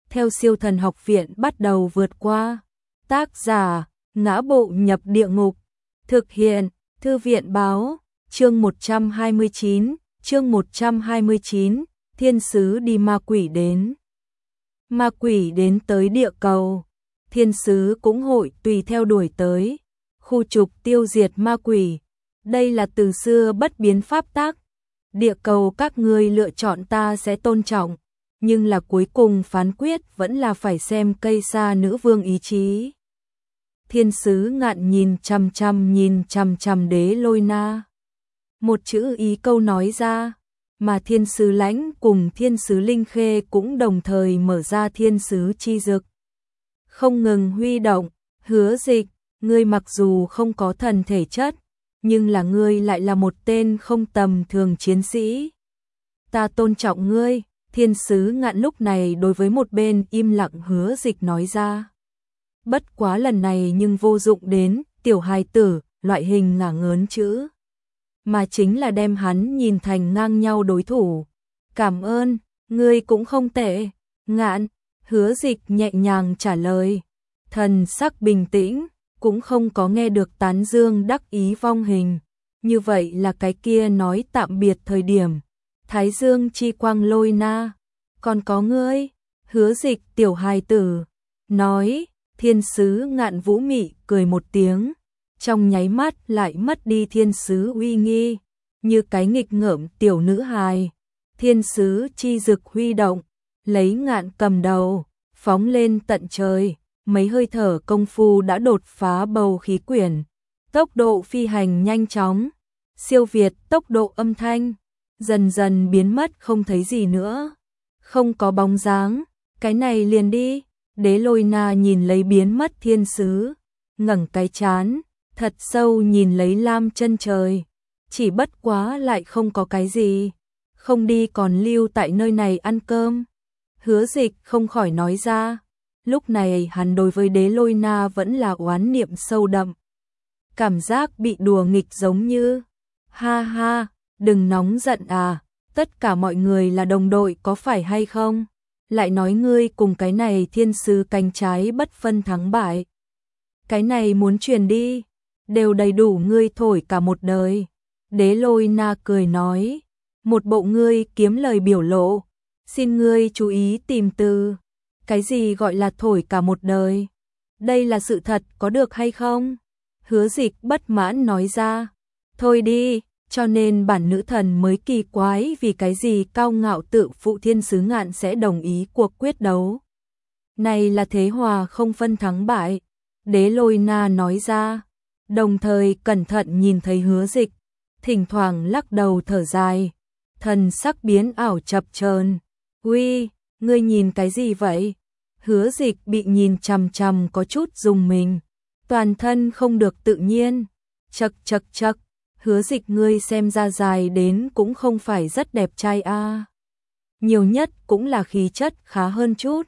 theo Siêu Thần Học Viện bắt đầu vượt qua. Tác giả: Ngã Bộ Nhập Địa Ngục. Thực hiện: Thư viện báo. Chương 129, Thiên sứ đi ma quỷ đến. Ma quỷ đến tới địa cầu, thiên sứ cũng hội tùy theo đuổi tới, khu trục tiêu diệt ma quỷ. Đây là từ xưa bất biến pháp tắc. Địa cầu các ngươi lựa chọn ta sẽ tôn trọng, nhưng là cuối cùng phán quyết vẫn là phải xem cây sa nữ vương ý chí. Thiên sứ Ngạn nhìn chằm chằm Đế Lôi Na. Một chữ ý câu nói ra, mà thiên sứ Lãnh cùng thiên sứ Linh Khê cũng đồng thời mở ra thiên sứ chi dực. Không ngừng huy động. Hứa Dịch, ngươi mặc dù không có thần thể chất, nhưng là ngươi lại là một tên không tầm thường chiến sĩ. Ta tôn trọng ngươi, thiên sứ Ngạn lúc này đối với một bên im lặng Hứa Dịch nói ra. Bất quá lần này nhưng vô dụng đến tiểu hài tử, loại hình ngả ngớn chữ, mà chính là đem hắn nhìn thành ngang nhau đối thủ. Cảm ơn, ngươi cũng không tệ. Ngạn, Hứa Dịch nhẹ nhàng trả lời, thần sắc bình tĩnh, cũng không có nghe được tán dương đắc ý vong hình. Như vậy là cái kia nói tạm biệt thời điểm. Thái Dương chi quang Lôi Na, còn có ngươi. Hứa Dịch tiểu hài tử nói. Thiên sứ Ngạn vũ mị cười một tiếng, trong nháy mắt lại mất đi thiên sứ uy nghi, như cái nghịch ngợm tiểu nữ hài. Thiên sứ chi dực huy động, lấy Ngạn cầm đầu, phóng lên tận trời, mấy hơi thở công phu đã đột phá bầu khí quyển, tốc độ phi hành nhanh chóng, siêu việt tốc độ âm thanh, dần dần biến mất không thấy gì nữa, không có bóng dáng. Cái này liền đi. Đế Lôi Na nhìn lấy biến mất thiên sứ, ngẩng cái trán, thật sâu nhìn lấy lam chân trời, chỉ bất quá lại không có cái gì, không đi còn lưu tại nơi này ăn cơm. Hứa Dịch không khỏi nói ra, lúc này hắn đối với Đế Lôi Na vẫn là oán niệm sâu đậm, cảm giác bị đùa nghịch giống như, ha ha, đừng nóng giận à, tất cả mọi người là đồng đội có phải hay không? Lại nói ngươi cùng cái này thiên sứ cánh trái bất phân thắng bại. Cái này muốn truyền đi, đều đầy đủ ngươi thổi cả một đời. Đế Lôi Na cười nói, một bộ ngươi kiếm lời biểu lộ, xin ngươi chú ý tìm từ. Cái gì gọi là thổi cả một đời? Đây là sự thật có được hay không? Hứa Dịch bất mãn nói ra, thôi đi. Cho nên bản nữ thần mới kỳ quái vì cái gì cao ngạo tự phụ thiên sứ Ngạn sẽ đồng ý cuộc quyết đấu. Này là thế hòa không phân thắng bại. Đế Lôi Na nói ra, đồng thời cẩn thận nhìn thấy Hứa Dịch, thỉnh thoảng lắc đầu thở dài, thần sắc biến ảo chập chờn. Uy, ngươi nhìn cái gì vậy? Hứa Dịch bị nhìn chằm chằm có chút rùng mình, toàn thân không được tự nhiên. Chậc. Hứa Dịch ngươi xem ra dài đến cũng không phải rất đẹp trai a. Nhiều nhất cũng là khí chất khá hơn chút.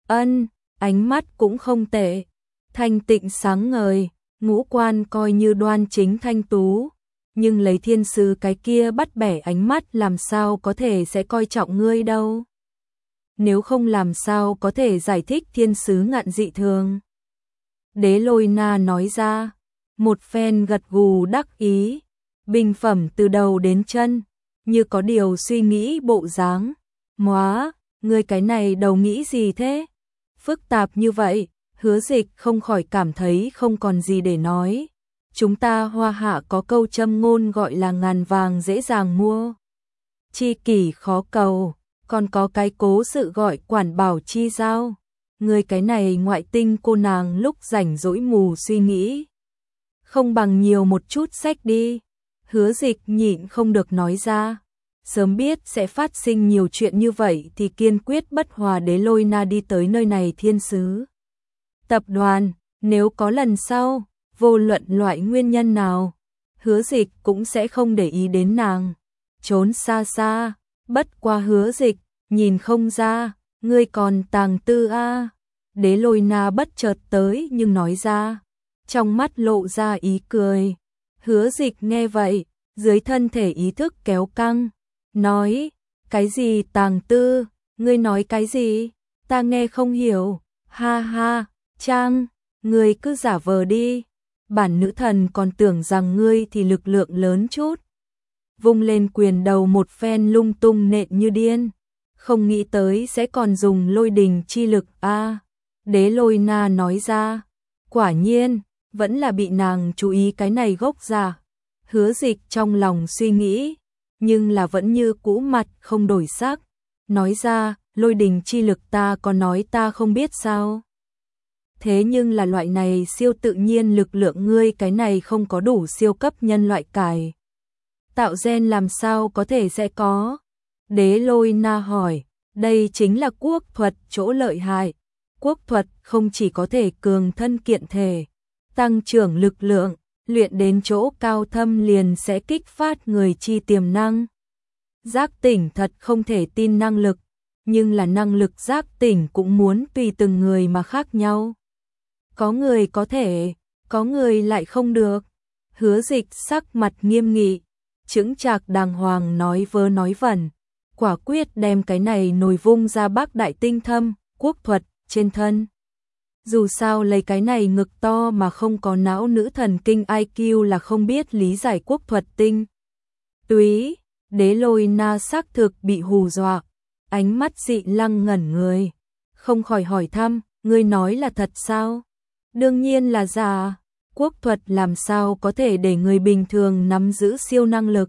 Ánh mắt cũng không tệ. Thanh tịnh sáng ngời, ngũ quan coi như đoan chính thanh tú. Nhưng lấy thiên sứ cái kia bắt bẻ ánh mắt làm sao có thể sẽ coi trọng ngươi đâu. Nếu không làm sao có thể giải thích thiên sứ Ngạn dị thường. Đế Lôi Na nói ra, một phen gật gù đắc ý. Bình phẩm từ đầu đến chân, như có điều suy nghĩ bộ dáng. Móa, ngươi cái này đầu nghĩ gì thế? Phức tạp như vậy, Hứa Dịch không khỏi cảm thấy không còn gì để nói. Chúng ta Hoa Hạ có câu châm ngôn gọi là ngàn vàng dễ dàng mua, chi kỷ khó cầu, còn có cái cố sự gọi quản bảo chi giao. Ngươi cái này ngoại tinh cô nàng lúc rảnh rỗi mù suy nghĩ, không bằng nhiều một chút sách đi. Hứa Dịch nhịn không được nói ra, sớm biết sẽ phát sinh nhiều chuyện như vậy thì kiên quyết bất hòa Đế Lôi Na đi tới nơi này thiên sứ tập đoàn. Nếu có lần sau, vô luận loại nguyên nhân nào, Hứa Dịch cũng sẽ không để ý đến nàng, trốn xa xa. Bất qua Hứa Dịch nhìn không ra, ngươi còn tàng tư a. Đế Lôi Na bất chợt tới nhưng nói ra, trong mắt lộ ra ý cười. Hứa Dịch nghe vậy, dưới thân thể ý thức kéo căng, nói, cái gì tàng tư, ngươi nói cái gì? Ta nghe không hiểu. Ha ha, Trang, ngươi cứ giả vờ đi. Bản nữ thần còn tưởng rằng ngươi thì lực lượng lớn chút. Vung lên quyền đầu một phen lung tung nện như điên. Không nghĩ tới sẽ còn dùng lôi đình chi lực a. Đế Lôi Na nói ra. Quả nhiên, vẫn là bị nàng chú ý cái này gốc ra. Hứa Dịch trong lòng suy nghĩ, nhưng là vẫn như cũ mặt không đổi sắc. Nói ra, lôi đình chi lực ta có nói ta không biết sao. Thế nhưng là loại này siêu tự nhiên lực lượng ngươi cái này không có đủ siêu cấp nhân loại cải. Tạo gen làm sao có thể sẽ có? Đế Lôi Na hỏi, đây chính là quốc thuật chỗ lợi hại. Quốc thuật không chỉ có thể cường thân kiện thể, tăng trưởng lực lượng, luyện đến chỗ cao thâm liền sẽ kích phát người chi tiềm năng. Giác tỉnh thật không thể tin năng lực, nhưng là năng lực giác tỉnh cũng muốn tùy từng người mà khác nhau. Có người có thể, có người lại không được. Hứa Dịch sắc mặt nghiêm nghị, chững chạc đàng hoàng nói vớ nói vẩn, quả quyết đem cái này nồi vung ra Bắc Đại Tinh Thâm, quốc thuật, trên thân. Dù sao lấy cái này ngực to mà không có não nữ thần kinh IQ là không biết lý giải quốc thuật tinh. Túy, Đế Lôi Na xác thực bị hù dọa, ánh mắt dị lăng ngẩn người. Không khỏi hỏi thăm, ngươi nói là thật sao? Đương nhiên là giả, quốc thuật làm sao có thể để người bình thường nắm giữ siêu năng lực.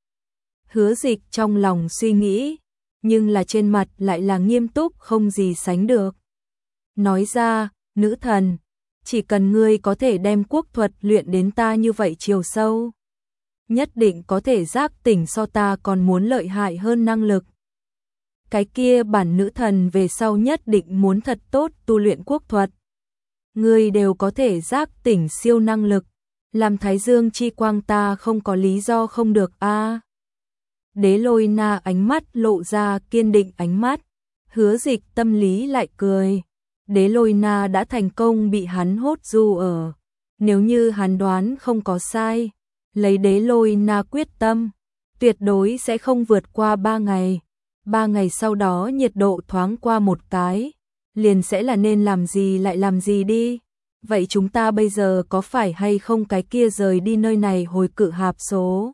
Hứa Dịch trong lòng suy nghĩ, nhưng là trên mặt lại là nghiêm túc không gì sánh được. Nói ra, nữ thần, chỉ cần ngươi có thể đem quốc thuật luyện đến ta như vậy chiều sâu, nhất định có thể giác tỉnh so ta còn muốn lợi hại hơn năng lực. Cái kia bản nữ thần về sau nhất định muốn thật tốt tu luyện quốc thuật. Ngươi đều có thể giác tỉnh siêu năng lực, làm Thái Dương chi quang ta không có lý do không được a. Đế Lôi Na ánh mắt lộ ra kiên định ánh mắt, Hứa Dịch tâm lý lại cười. Đế Lôi Na đã thành công bị hắn hốt du ở. Nếu như hắn đoán không có sai, lấy Đế Lôi Na quyết tâm, tuyệt đối sẽ không vượt qua 3 ngày. 3 ngày sau đó nhiệt độ thoáng qua một cái, liền sẽ là nên làm gì lại làm gì đi. Vậy chúng ta bây giờ có phải hay không cái kia rời đi nơi này hồi cự hạp số?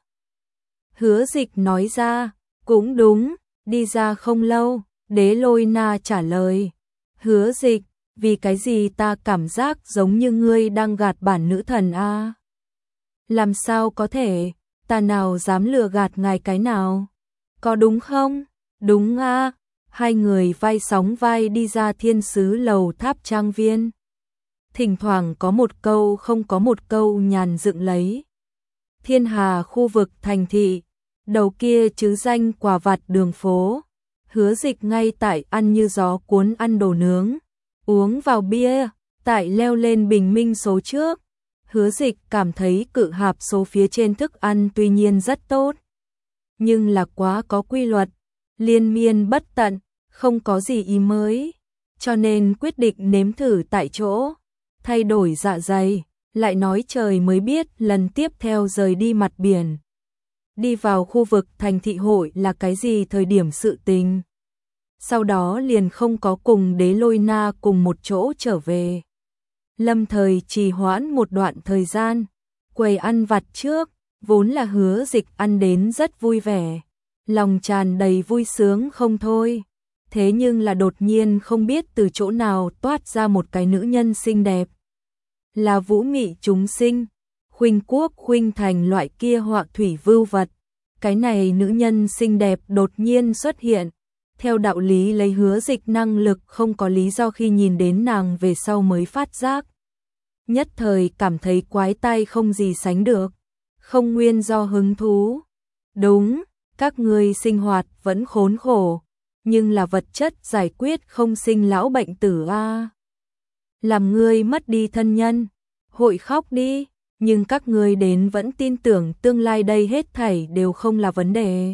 Hứa Dịch nói ra, cũng đúng, đi ra không lâu, Đế Lôi Na trả lời. Hứa Dịch, vì cái gì ta cảm giác giống như ngươi đang gạt bản nữ thần a? Làm sao có thể, ta nào dám lừa gạt ngài cái nào? Có đúng không? Đúng a. Hai người vai sóng vai đi ra Thiên Sứ lầu tháp trang viên. Thỉnh thoảng có một câu không có một câu nhàn dựng lấy. Thiên Hà khu vực thành thị, đầu kia chứ danh quả vặt đường phố. Hứa Dịch ngay tại ăn như gió cuốn ăn đồ nướng, uống vào bia, tại leo lên bình minh số trước. Hứa Dịch cảm thấy cự hạp số phía trên thức ăn tuy nhiên rất tốt, nhưng là quá có quy luật, liên miên bất tận, không có gì ý mới, cho nên quyết định nếm thử tại chỗ, thay đổi dạ dày, lại nói trời mới biết lần tiếp theo rời đi mặt biển. Đi vào khu vực thành thị hội là cái gì thời điểm sự tình. Sau đó liền không có cùng Đế Lôi Na cùng một chỗ trở về. Lâm thời trì hoãn một đoạn thời gian, quầy ăn vặt trước, vốn là Hứa Dịch ăn đến rất vui vẻ, lòng tràn đầy vui sướng không thôi. Thế nhưng là đột nhiên không biết từ chỗ nào toát ra một cái nữ nhân xinh đẹp. Là vũ mị chúng sinh, khuynh quốc khuynh thành loại kia họa thủy vưu vật. Cái này nữ nhân xinh đẹp đột nhiên xuất hiện. Theo đạo lý lấy Hứa Dịch năng lực không có lý do khi nhìn đến nàng về sau mới phát giác. Nhất thời cảm thấy quái tai không gì sánh được. Không nguyên do hứng thú. Đúng, các ngươi sinh hoạt vẫn khốn khổ, nhưng là vật chất giải quyết không sinh lão bệnh tử a. Làm ngươi mất đi thân nhân, hội khóc đi, nhưng các ngươi đến vẫn tin tưởng tương lai đây hết thảy đều không là vấn đề.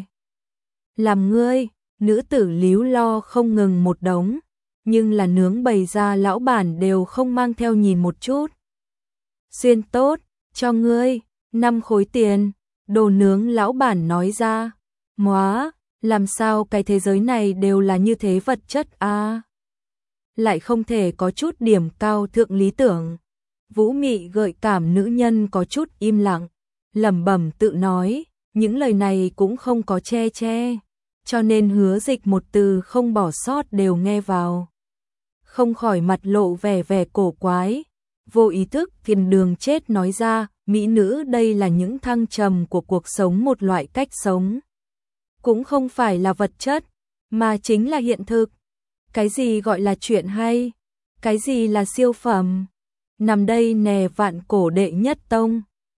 Làm ngươi, nữ tử líu lo không ngừng một đống, nhưng là nướng bày ra lão bản đều không mang theo nhìn một chút. Xuyên tốt, cho ngươi, 5 khối tiền, đồ nướng lão bản nói ra. Móa, làm sao cái thế giới này đều là như thế vật chất a? lại không thể có chút điểm cao thượng lý tưởng. Vũ mị gợi cảm nữ nhân có chút im lặng, lẩm bẩm tự nói, những lời này cũng không có che che, cho nên Hứa Dịch một từ không bỏ sót đều nghe vào. Không khỏi mặt lộ vẻ vẻ cổ quái, vô ý thức Thiên Đường chết nói ra, mỹ nữ đây là những thăng trầm của cuộc sống, một loại cách sống. Cũng không phải là vật chất, mà chính là hiện thực. Cái gì gọi là chuyện hay? Cái gì là siêu phẩm? Nằm đây nè, vạn cổ đệ nhất tông.